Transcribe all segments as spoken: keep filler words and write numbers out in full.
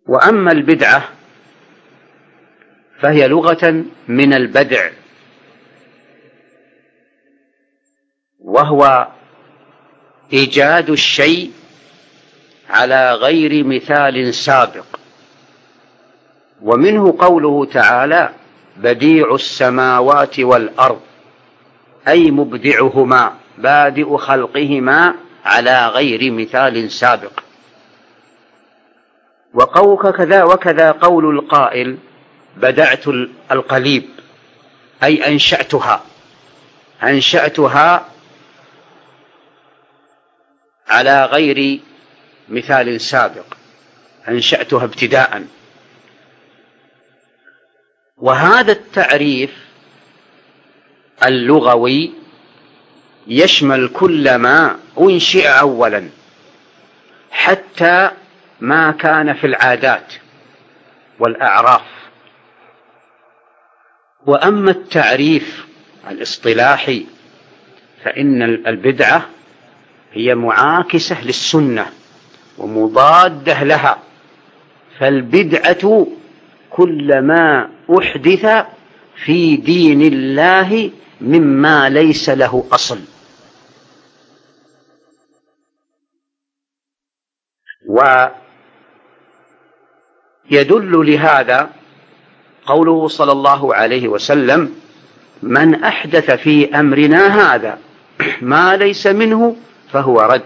وأما البدعة فهي لغة من البدع، وهو إيجاد الشيء على غير مثال سابق. ومنه قوله تعالى: بديع السماوات والأرض، أي مبدعهما، بادئ خلقهما على غير مثال سابق. وكذا وكذا قول القائل: بدعت القليب، أي أنشأتها أنشأتها على غير مثال سابق، أنشأتها ابتداء. وهذا التعريف اللغوي يشمل كل ما أنشئ أولا، حتى ما كان في العادات والأعراف. وأما التعريف الاصطلاحي فإن البدعة هي معاكسة للسنة ومضادة لها، فالبدعة كل ما أحدث في دين الله مما ليس له أصل. ويدل لهذا قوله صلى الله عليه وسلم: من أحدث في أمرنا هذا ما ليس منه فهو رد،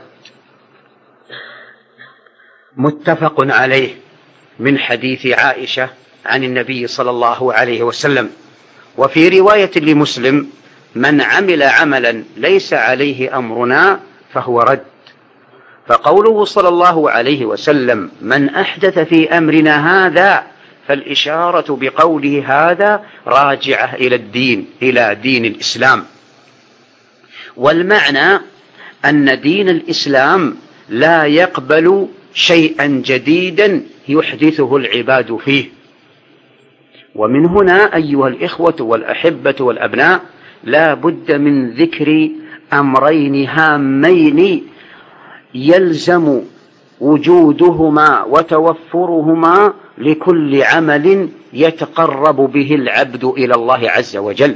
متفق عليه، من حديث عائشة عن النبي صلى الله عليه وسلم. وفي رواية لمسلم: من عمل عملا ليس عليه أمرنا فهو رد. فقوله صلى الله عليه وسلم: من أحدث في أمرنا هذا، فالإشارة بقوله هذا راجعة إلى الدين، إلى دين الإسلام. والمعنى أن دين الإسلام لا يقبل شيئا جديدا يحدثه العباد فيه. ومن هنا أيها الإخوة والأحبة والأبناء لا بد من ذكر أمرين هامين يلزم وجودهما وتوفرهما لكل عمل يتقرب به العبد إلى الله عز وجل.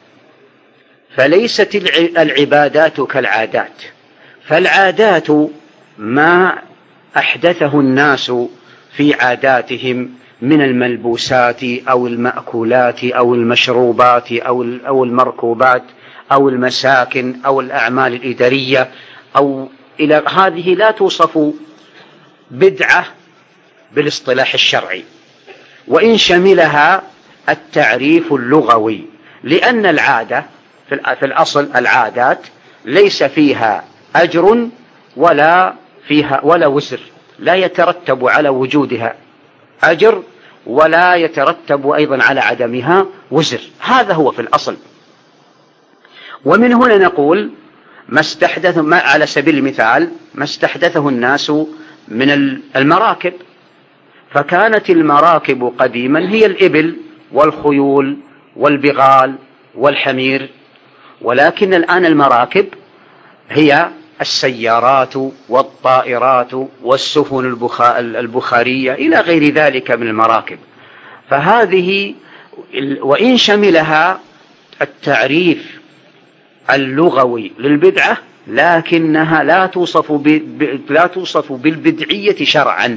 فليست العبادات كالعادات، فالعادات ما أحدثه الناس في عاداتهم من الملبوسات أو المأكولات أو المشروبات أو المركوبات أو المساكن أو الأعمال الإدارية أو إلى هذه لا توصف بدعة بالاصطلاح الشرعي، وإن شملها التعريف اللغوي، لأن العادة في الأصل العادات ليس فيها أجر ولا فيها ولا وزر، لا يترتب على وجودها أجر ولا يترتب أيضا على عدمها وزر، هذا هو في الأصل. ومن هنا نقول ما استحدث، ما على سبيل المثال ما استحدثه الناس من المراكب، فكانت المراكب قديما هي الإبل والخيول والبغال والحمير، ولكن الآن المراكب هي السيارات والطائرات والسفن البخارية إلى غير ذلك من المراكب. فهذه وإن شملها التعريف اللغوي للبدعة، لكنها لا توصف لا توصف بالبدعية شرعا.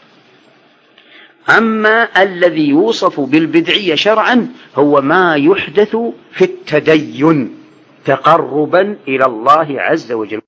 أما الذي يوصف بالبدعية شرعا هو ما يحدث في التدين تقربا إلى الله عز وجل.